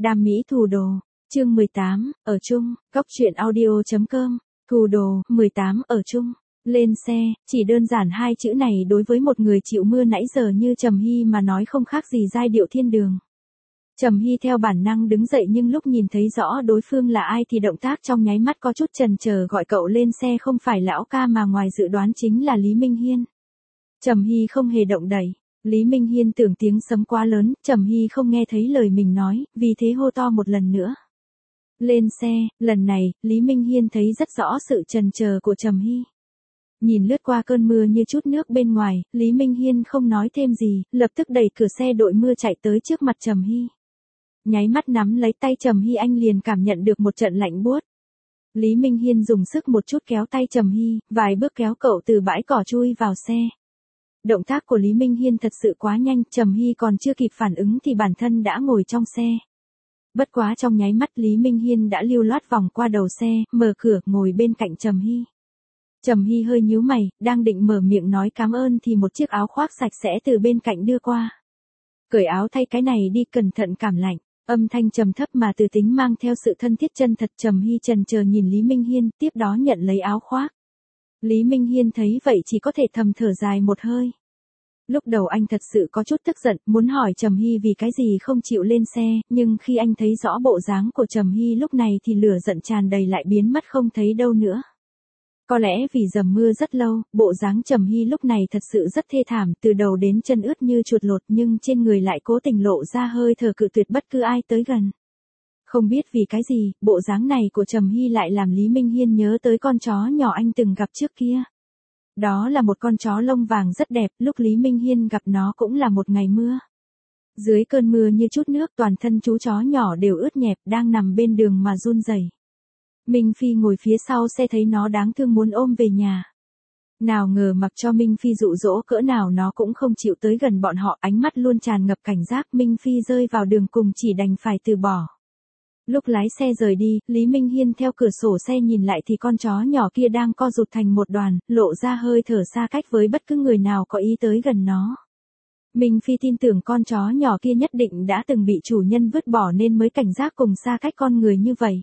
Đam mỹ thù đồ, chương 18, ở chung, góc truyện audio.com, thù đồ, 18, ở chung. Lên xe, chỉ đơn giản hai chữ này đối với một người chịu mưa nãy giờ như Trầm Hy mà nói không khác gì giai điệu thiên đường. Trầm Hy theo bản năng đứng dậy nhưng lúc nhìn thấy rõ đối phương là ai thì động tác trong nháy mắt có chút chần chờ gọi cậu lên xe không phải lão ca mà ngoài dự đoán chính là Lý Minh Hiên. Trầm Hy không hề động đậy. Lý Minh Hiên tưởng tiếng sấm quá lớn, Trầm Hy không nghe thấy lời mình nói, vì thế hô to một lần nữa. Lên xe, lần này, Lý Minh Hiên thấy rất rõ sự chần chờ của Trầm Hy. Nhìn lướt qua cơn mưa như chút nước bên ngoài, Lý Minh Hiên không nói thêm gì, lập tức đẩy cửa xe đội mưa chạy tới trước mặt Trầm Hy. Nháy mắt nắm lấy tay Trầm Hy anh liền cảm nhận được một trận lạnh buốt. Lý Minh Hiên dùng sức một chút kéo tay Trầm Hy, vài bước kéo cậu từ bãi cỏ chui vào xe. Động tác của Lý Minh Hiên thật sự quá nhanh, Trầm Hy còn chưa kịp phản ứng thì bản thân đã ngồi trong xe. Bất quá trong nháy mắt Lý Minh Hiên đã lưu loát vòng qua đầu xe, mở cửa, ngồi bên cạnh Trầm Hy. Trầm Hy hơi nhíu mày, đang định mở miệng nói cảm ơn thì một chiếc áo khoác sạch sẽ từ bên cạnh đưa qua. Cởi áo thay cái này đi, cẩn thận cảm lạnh. Âm thanh trầm thấp mà từ tính mang theo sự thân thiết chân thật. Trầm Hy chần chờ nhìn Lý Minh Hiên, tiếp đó nhận lấy áo khoác. Lý Minh Hiên thấy vậy chỉ có thể thầm thở dài một hơi. Lúc đầu anh thật sự có chút tức giận, muốn hỏi Trầm Hy vì cái gì không chịu lên xe, nhưng khi anh thấy rõ bộ dáng của Trầm Hy lúc này thì lửa giận tràn đầy lại biến mất không thấy đâu nữa. Có lẽ vì dầm mưa rất lâu, bộ dáng Trầm Hy lúc này thật sự rất thê thảm, từ đầu đến chân ướt như chuột lột nhưng trên người lại cố tình lộ ra hơi thở cự tuyệt bất cứ ai tới gần. Không biết vì cái gì, bộ dáng này của Trầm Hy lại làm Lý Minh Hiên nhớ tới con chó nhỏ anh từng gặp trước kia. Đó là một con chó lông vàng rất đẹp, lúc Lý Minh Hiên gặp nó cũng là một ngày mưa. Dưới cơn mưa như chút nước toàn thân chú chó nhỏ đều ướt nhẹp đang nằm bên đường mà run rẩy. Minh Phi ngồi phía sau xe thấy nó đáng thương muốn ôm về nhà. Nào ngờ mặc cho Minh Phi dụ dỗ cỡ nào nó cũng không chịu tới gần bọn họ, ánh mắt luôn tràn ngập cảnh giác. Minh Phi rơi vào đường cùng chỉ đành phải từ bỏ. Lúc lái xe rời đi, Lý Minh Hiên theo cửa sổ xe nhìn lại thì con chó nhỏ kia đang co rụt thành một đoàn, lộ ra hơi thở xa cách với bất cứ người nào có ý tới gần nó. Minh Phi tin tưởng con chó nhỏ kia nhất định đã từng bị chủ nhân vứt bỏ nên mới cảnh giác cùng xa cách con người như vậy.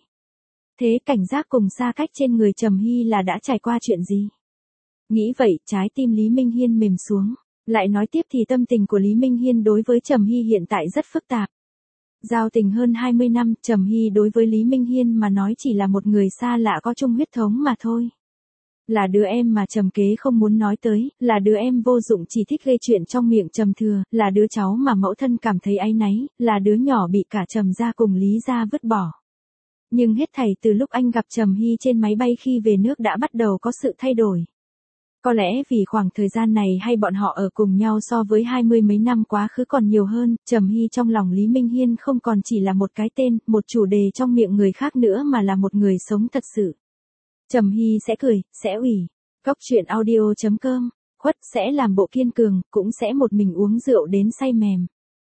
Thế cảnh giác cùng xa cách trên người Trầm Hy là đã trải qua chuyện gì? Nghĩ vậy, trái tim Lý Minh Hiên mềm xuống. Lại nói tiếp thì tâm tình của Lý Minh Hiên đối với Trầm Hy hiện tại rất phức tạp. Giao tình hơn 20 năm, Trầm Hy đối với Lý Minh Hiên mà nói chỉ là một người xa lạ có chung huyết thống mà thôi. Là đứa em mà Trầm Kế không muốn nói tới, là đứa em vô dụng chỉ thích gây chuyện trong miệng Trầm Thừa, là đứa cháu mà mẫu thân cảm thấy áy náy, là đứa nhỏ bị cả Trầm gia cùng Lý gia vứt bỏ. Nhưng hết thảy từ lúc anh gặp Trầm Hy trên máy bay khi về nước đã bắt đầu có sự thay đổi. Có lẽ vì khoảng thời gian này hay bọn họ ở cùng nhau so với 20 mấy năm quá khứ còn nhiều hơn, Trầm Hy trong lòng Lý Minh Hiên không còn chỉ là một cái tên, một chủ đề trong miệng người khác nữa mà là một người sống thật sự. Trầm Hy sẽ cười, sẽ ủy. Góc truyện audio.com, khuất sẽ làm bộ kiên cường, cũng sẽ một mình uống rượu đến say mềm.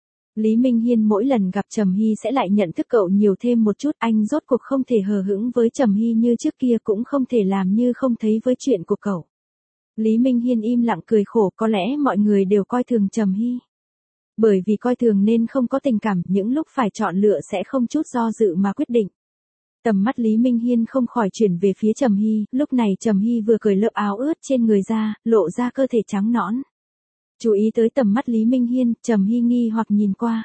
Lý Minh Hiên mỗi lần gặp Trầm Hy sẽ lại nhận thức cậu nhiều thêm một chút, anh rốt cuộc không thể hờ hững với Trầm Hy như trước kia cũng không thể làm như không thấy với chuyện của cậu. Lý Minh Hiên im lặng cười khổ, có lẽ mọi người đều coi thường Trầm Hy. Bởi vì coi thường nên không có tình cảm, những lúc phải chọn lựa sẽ không chút do dự mà quyết định. Tầm mắt Lý Minh Hiên không khỏi chuyển về phía Trầm Hy, lúc này Trầm Hy vừa cởi lớp áo ướt trên người ra, lộ ra cơ thể trắng nõn. Chú ý tới tầm mắt Lý Minh Hiên, Trầm Hy nghi hoặc nhìn qua.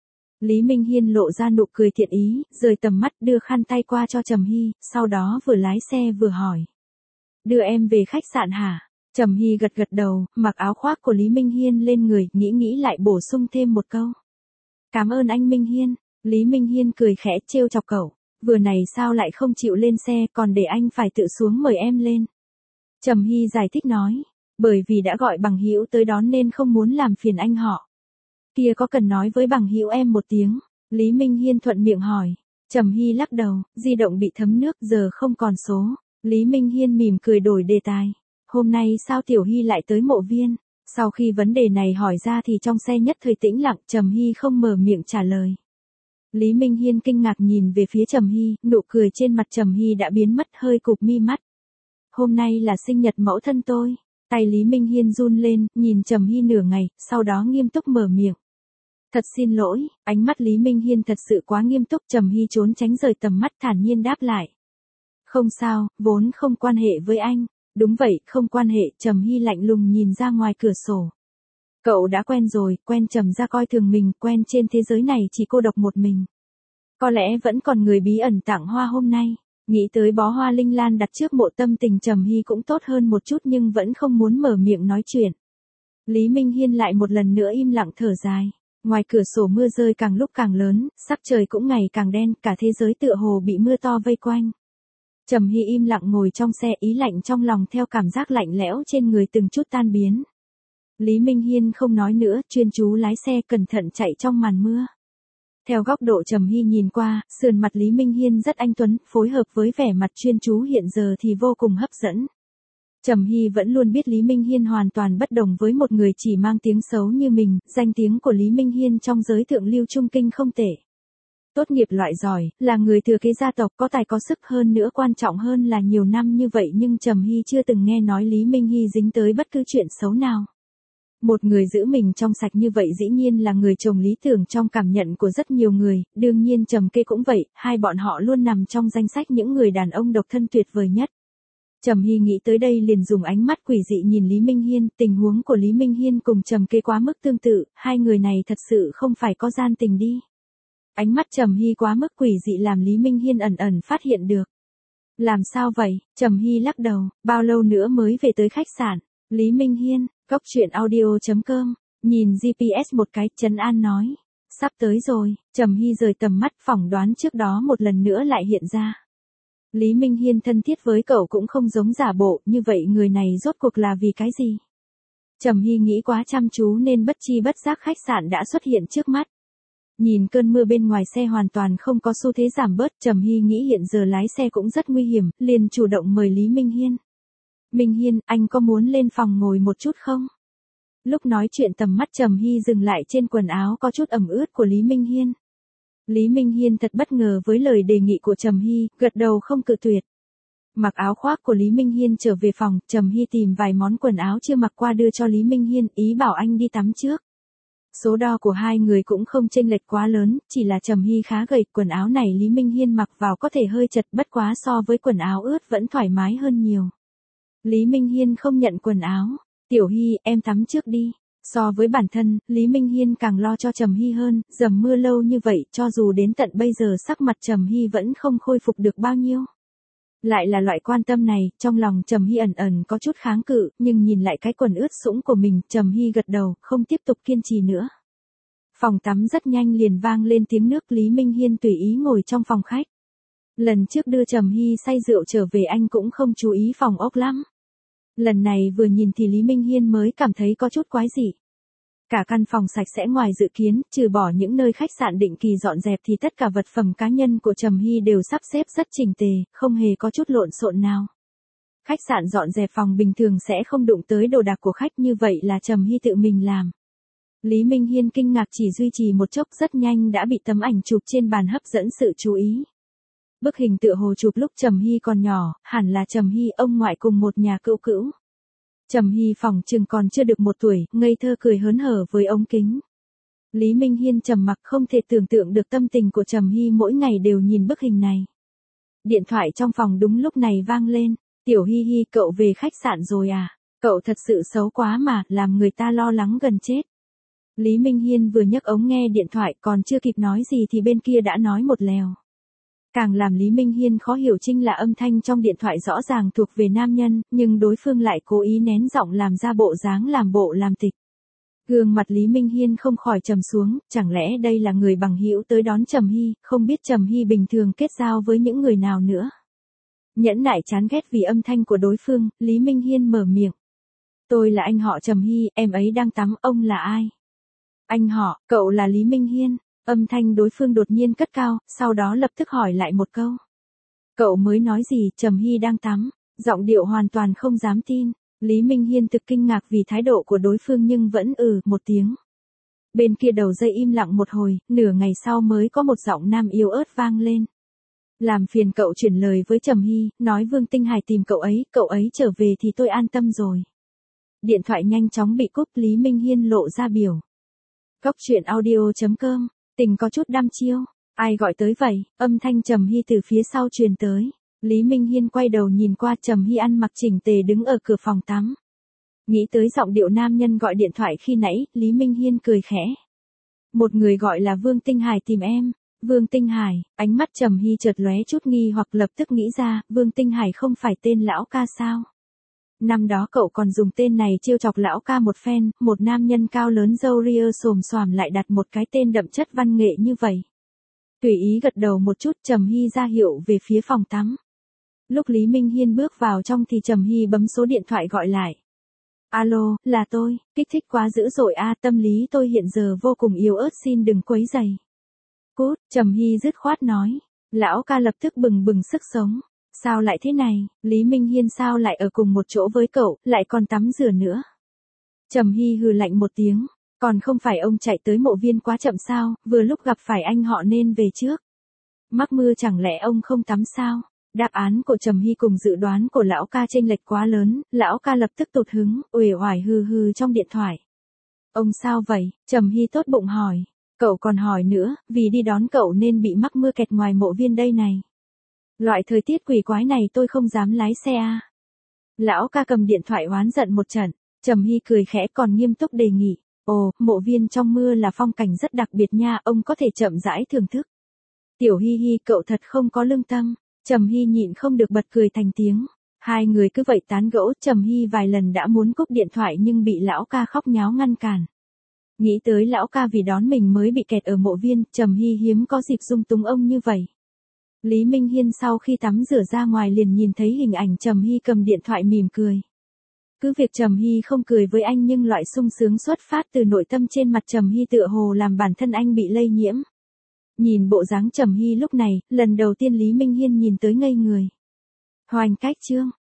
Lý Minh Hiên lộ ra nụ cười thiện ý, rời tầm mắt đưa khăn tay qua cho Trầm Hy, sau đó vừa lái xe vừa hỏi. Đưa em về khách sạn hả? Trầm Hy gật gật đầu, mặc áo khoác của Lý Minh Hiên lên người, nghĩ lại bổ sung thêm một câu. Cảm ơn anh Minh Hiên. Lý Minh Hiên cười khẽ trêu chọc cậu. Vừa này sao lại không chịu lên xe, còn để anh phải tự xuống mời em lên. Trầm Hy giải thích nói. Bởi vì đã gọi bằng hữu tới đón nên không muốn làm phiền anh họ. Kia có cần nói với bằng hữu em một tiếng? Lý Minh Hiên thuận miệng hỏi. Trầm Hy lắc đầu, di động bị thấm nước giờ không còn số. Lý Minh Hiên mỉm cười đổi đề tài. Hôm nay sao Tiểu Hy lại tới Mộ Viên? Sau khi vấn đề này hỏi ra thì trong xe nhất thời tĩnh lặng, Trầm Hy không mở miệng trả lời. Lý Minh Hiên kinh ngạc nhìn về phía Trầm Hy, nụ cười trên mặt Trầm Hy đã biến mất, hơi cụp mi mắt. Hôm nay là sinh nhật mẫu thân tôi. Tay Lý Minh Hiên run lên, nhìn Trầm Hy nửa ngày, sau đó nghiêm túc mở miệng. Thật xin lỗi, ánh mắt Lý Minh Hiên thật sự quá nghiêm túc. Trầm Hy trốn tránh rời tầm mắt thản nhiên đáp lại. Không sao, vốn không quan hệ với anh. Đúng vậy, không quan hệ. Trầm Hy lạnh lùng nhìn ra ngoài cửa sổ. Cậu đã quen rồi, quen Trầm ra coi thường mình, quen trên thế giới này chỉ cô độc một mình. Có lẽ vẫn còn người bí ẩn tặng hoa hôm nay. Nghĩ tới bó hoa linh lan đặt trước mộ, tâm tình Trầm Hy cũng tốt hơn một chút nhưng vẫn không muốn mở miệng nói chuyện. Lý Minh Hiên lại một lần nữa im lặng thở dài. Ngoài cửa sổ mưa rơi càng lúc càng lớn, sắc trời cũng ngày càng đen, cả thế giới tựa hồ bị mưa to vây quanh. Trầm Hy im lặng ngồi trong xe, ý lạnh trong lòng theo cảm giác lạnh lẽo trên người từng chút tan biến. Lý Minh Hiên không nói nữa, chuyên chú lái xe cẩn thận chạy trong màn mưa. Theo góc độ Trầm Hy nhìn qua, sườn mặt Lý Minh Hiên rất anh tuấn, phối hợp với vẻ mặt chuyên chú hiện giờ thì vô cùng hấp dẫn. Trầm Hy vẫn luôn biết Lý Minh Hiên hoàn toàn bất đồng với một người chỉ mang tiếng xấu như mình, danh tiếng của Lý Minh Hiên trong giới thượng lưu trung kinh không tệ. Tốt nghiệp loại giỏi, là người thừa kế gia tộc, có tài có sức, hơn nữa quan trọng hơn là nhiều năm như vậy nhưng Trầm Hy chưa từng nghe nói Lý Minh Hy dính tới bất cứ chuyện xấu nào. Một người giữ mình trong sạch như vậy dĩ nhiên là người chồng lý tưởng trong cảm nhận của rất nhiều người, đương nhiên Trầm Kê cũng vậy, hai bọn họ luôn nằm trong danh sách những người đàn ông độc thân tuyệt vời nhất. Trầm Hy nghĩ tới đây liền dùng ánh mắt quỷ dị nhìn Lý Minh Hiên, tình huống của Lý Minh Hiên cùng Trầm Kê quá mức tương tự, hai người này thật sự không phải có gian tình đi. Ánh mắt Trầm Hy quá mức quỷ dị làm Lý Minh Hiên ẩn ẩn phát hiện được. Làm sao vậy? Trầm Hy lắc đầu, bao lâu nữa mới về tới khách sạn? Lý Minh Hiên, Cốc Truyện Audio.com, nhìn GPS một cái, trấn an nói. Sắp tới rồi. Trầm Hy rời tầm mắt, phỏng đoán trước đó một lần nữa lại hiện ra. Lý Minh Hiên thân thiết với cậu cũng không giống giả bộ, như vậy người này rốt cuộc là vì cái gì? Trầm Hy nghĩ quá chăm chú nên bất chi bất giác khách sạn đã xuất hiện trước mắt. Nhìn cơn mưa bên ngoài xe hoàn toàn không có xu thế giảm bớt, Trầm Hy nghĩ hiện giờ lái xe cũng rất nguy hiểm, liền chủ động mời Lý Minh Hiên. Minh Hiên, anh có muốn lên phòng ngồi một chút không? Lúc nói chuyện tầm mắt Trầm Hy dừng lại trên quần áo có chút ẩm ướt của Lý Minh Hiên. Lý Minh Hiên thật bất ngờ với lời đề nghị của Trầm Hy, gật đầu không cự tuyệt. Mặc áo khoác của Lý Minh Hiên trở về phòng, Trầm Hy tìm vài món quần áo chưa mặc qua đưa cho Lý Minh Hiên, ý bảo anh đi tắm trước. Số đo của hai người cũng không chênh lệch quá lớn, chỉ là Trầm Hy khá gầy, quần áo này Lý Minh Hiên mặc vào có thể hơi chật, bất quá so với quần áo ướt vẫn thoải mái hơn nhiều. Lý Minh Hiên không nhận quần áo. Tiểu Hy, em tắm trước đi. So với bản thân, Lý Minh Hiên càng lo cho Trầm Hy hơn, dầm mưa lâu như vậy, cho dù đến tận bây giờ sắc mặt Trầm Hy vẫn không khôi phục được bao nhiêu. Lại là loại quan tâm này, trong lòng Trầm Hy ẩn ẩn có chút kháng cự, nhưng nhìn lại cái quần ướt sũng của mình, Trầm Hy gật đầu, không tiếp tục kiên trì nữa. Phòng tắm rất nhanh liền vang lên tiếng nước, Lý Minh Hiên tùy ý ngồi trong phòng khách. Lần trước đưa Trầm Hy say rượu trở về anh cũng không chú ý phòng ốc lắm. Lần này vừa nhìn thì Lý Minh Hiên mới cảm thấy có chút quái dị. Cả căn phòng sạch sẽ ngoài dự kiến, trừ bỏ những nơi khách sạn định kỳ dọn dẹp thì tất cả vật phẩm cá nhân của Trầm Hy đều sắp xếp rất chỉnh tề, không hề có chút lộn xộn nào. Khách sạn dọn dẹp phòng bình thường sẽ không đụng tới đồ đạc của khách, như vậy là Trầm Hy tự mình làm. Lý Minh Hiên kinh ngạc chỉ duy trì một chốc rất nhanh đã bị tấm ảnh chụp trên bàn hấp dẫn sự chú ý. Bức hình tựa hồ chụp lúc Trầm Hy còn nhỏ, hẳn là Trầm Hy ông ngoại cùng một nhà cữu cữu. Trầm Hy phỏng chừng còn chưa được 1 tuổi, ngây thơ cười hớn hở với ống kính. Lý Minh Hiên trầm mặc, không thể tưởng tượng được tâm tình của Trầm Hy mỗi ngày đều nhìn bức hình này. Điện thoại trong phòng đúng lúc này vang lên. Tiểu Hy Hy, cậu về khách sạn rồi à? Cậu thật sự xấu quá mà, làm người ta lo lắng gần chết. Lý Minh Hiên vừa nhấc ống nghe điện thoại, còn chưa kịp nói gì thì bên kia đã nói một lèo. Càng làm Lý Minh Hiên khó hiểu chính là âm thanh trong điện thoại rõ ràng thuộc về nam nhân, nhưng đối phương lại cố ý nén giọng làm ra bộ dáng làm bộ làm tịch. Gương mặt Lý Minh Hiên không khỏi trầm xuống, chẳng lẽ đây là người bằng hữu tới đón Trầm Hy, không biết Trầm Hy bình thường kết giao với những người nào nữa. Nhẫn nại chán ghét vì âm thanh của đối phương, Lý Minh Hiên mở miệng. Tôi là anh họ Trầm Hy, em ấy đang tắm, ông là ai? Anh họ, cậu là Lý Minh Hiên. Âm thanh đối phương đột nhiên cất cao, sau đó lập tức hỏi lại một câu. Cậu mới nói gì? Trầm Hy đang tắm. Giọng điệu hoàn toàn không dám tin. Lý Minh Hiên thực kinh ngạc vì thái độ của đối phương nhưng vẫn một tiếng. Bên kia đầu dây im lặng một hồi, nửa ngày sau mới có một giọng nam yếu ớt vang lên. Làm phiền cậu chuyển lời với Trầm Hy, nói Vương Tinh Hải tìm cậu ấy trở về thì tôi an tâm rồi. Điện thoại nhanh chóng bị cúp, Lý Minh Hiên lộ ra biểu Cóc truyện audio.com, tình có chút đăm chiêu. Ai gọi tới vậy? Âm thanh Trầm Hy từ phía sau truyền tới. Lý Minh Hiên quay đầu nhìn qua, Trầm Hy ăn mặc chỉnh tề đứng ở cửa phòng tắm. Nghĩ tới giọng điệu nam nhân gọi điện thoại khi nãy, Lý Minh Hiên cười khẽ. Một người gọi là Vương Tinh Hải tìm em. Vương Tinh Hải, ánh mắt Trầm Hy chợt lóe chút nghi hoặc, lập tức nghĩ ra, Vương Tinh Hải không phải tên lão ca sao? Năm đó cậu còn dùng tên này trêu chọc lão ca một phen, một nam nhân cao lớn râu ria xồm xoàm lại đặt một cái tên đậm chất văn nghệ như vậy. Tùy ý gật đầu một chút, Trầm Hy ra hiệu về phía phòng tắm. Lúc Lý Minh Hiên bước vào trong thì Trầm Hy bấm số điện thoại gọi lại. Alo, là tôi, kích thích quá dữ dội a, tâm lý tôi hiện giờ vô cùng yếu ớt, xin đừng quấy rầy. Cút, Trầm Hy dứt khoát nói. Lão ca lập tức bừng bừng sức sống. Sao lại thế này, Lý Minh Hiên sao lại ở cùng một chỗ với cậu, lại còn tắm rửa nữa. Trầm Hy hừ lạnh một tiếng, còn không phải ông chạy tới mộ viên quá chậm sao, vừa lúc gặp phải anh họ nên về trước. Mắc mưa chẳng lẽ ông không tắm sao? Đáp án của Trầm Hy cùng dự đoán của lão ca chênh lệch quá lớn, lão ca lập tức tụt hứng, uể oải hừ hừ trong điện thoại. Ông sao vậy? Trầm Hy tốt bụng hỏi. Cậu còn hỏi nữa, vì đi đón cậu nên bị mắc mưa kẹt ngoài mộ viên đây này. Loại thời tiết quỷ quái này tôi không dám lái xe à. Lão ca cầm điện thoại oán giận một trận. Trầm Hy cười khẽ còn nghiêm túc đề nghị. Ồ, mộ viên trong mưa là phong cảnh rất đặc biệt nha, ông có thể chậm rãi thưởng thức. Tiểu Hy Hy, cậu thật không có lương tâm. Trầm Hy nhịn không được bật cười thành tiếng. Hai người cứ vậy tán gẫu, Trầm Hy vài lần đã muốn cúp điện thoại nhưng bị lão ca khóc nháo ngăn cản. Nghĩ tới lão ca vì đón mình mới bị kẹt ở mộ viên, Trầm Hy hiếm có dịp dung túng ông như vậy. Lý Minh Hiên sau khi tắm rửa ra ngoài liền nhìn thấy hình ảnh Trầm Hy cầm điện thoại mỉm cười. Cứ việc Trầm Hy không cười với anh nhưng loại sung sướng xuất phát từ nội tâm trên mặt Trầm Hy tựa hồ làm bản thân anh bị lây nhiễm. Nhìn bộ dáng Trầm Hy lúc này, lần đầu tiên Lý Minh Hiên nhìn tới ngây người. Hoành cách chương.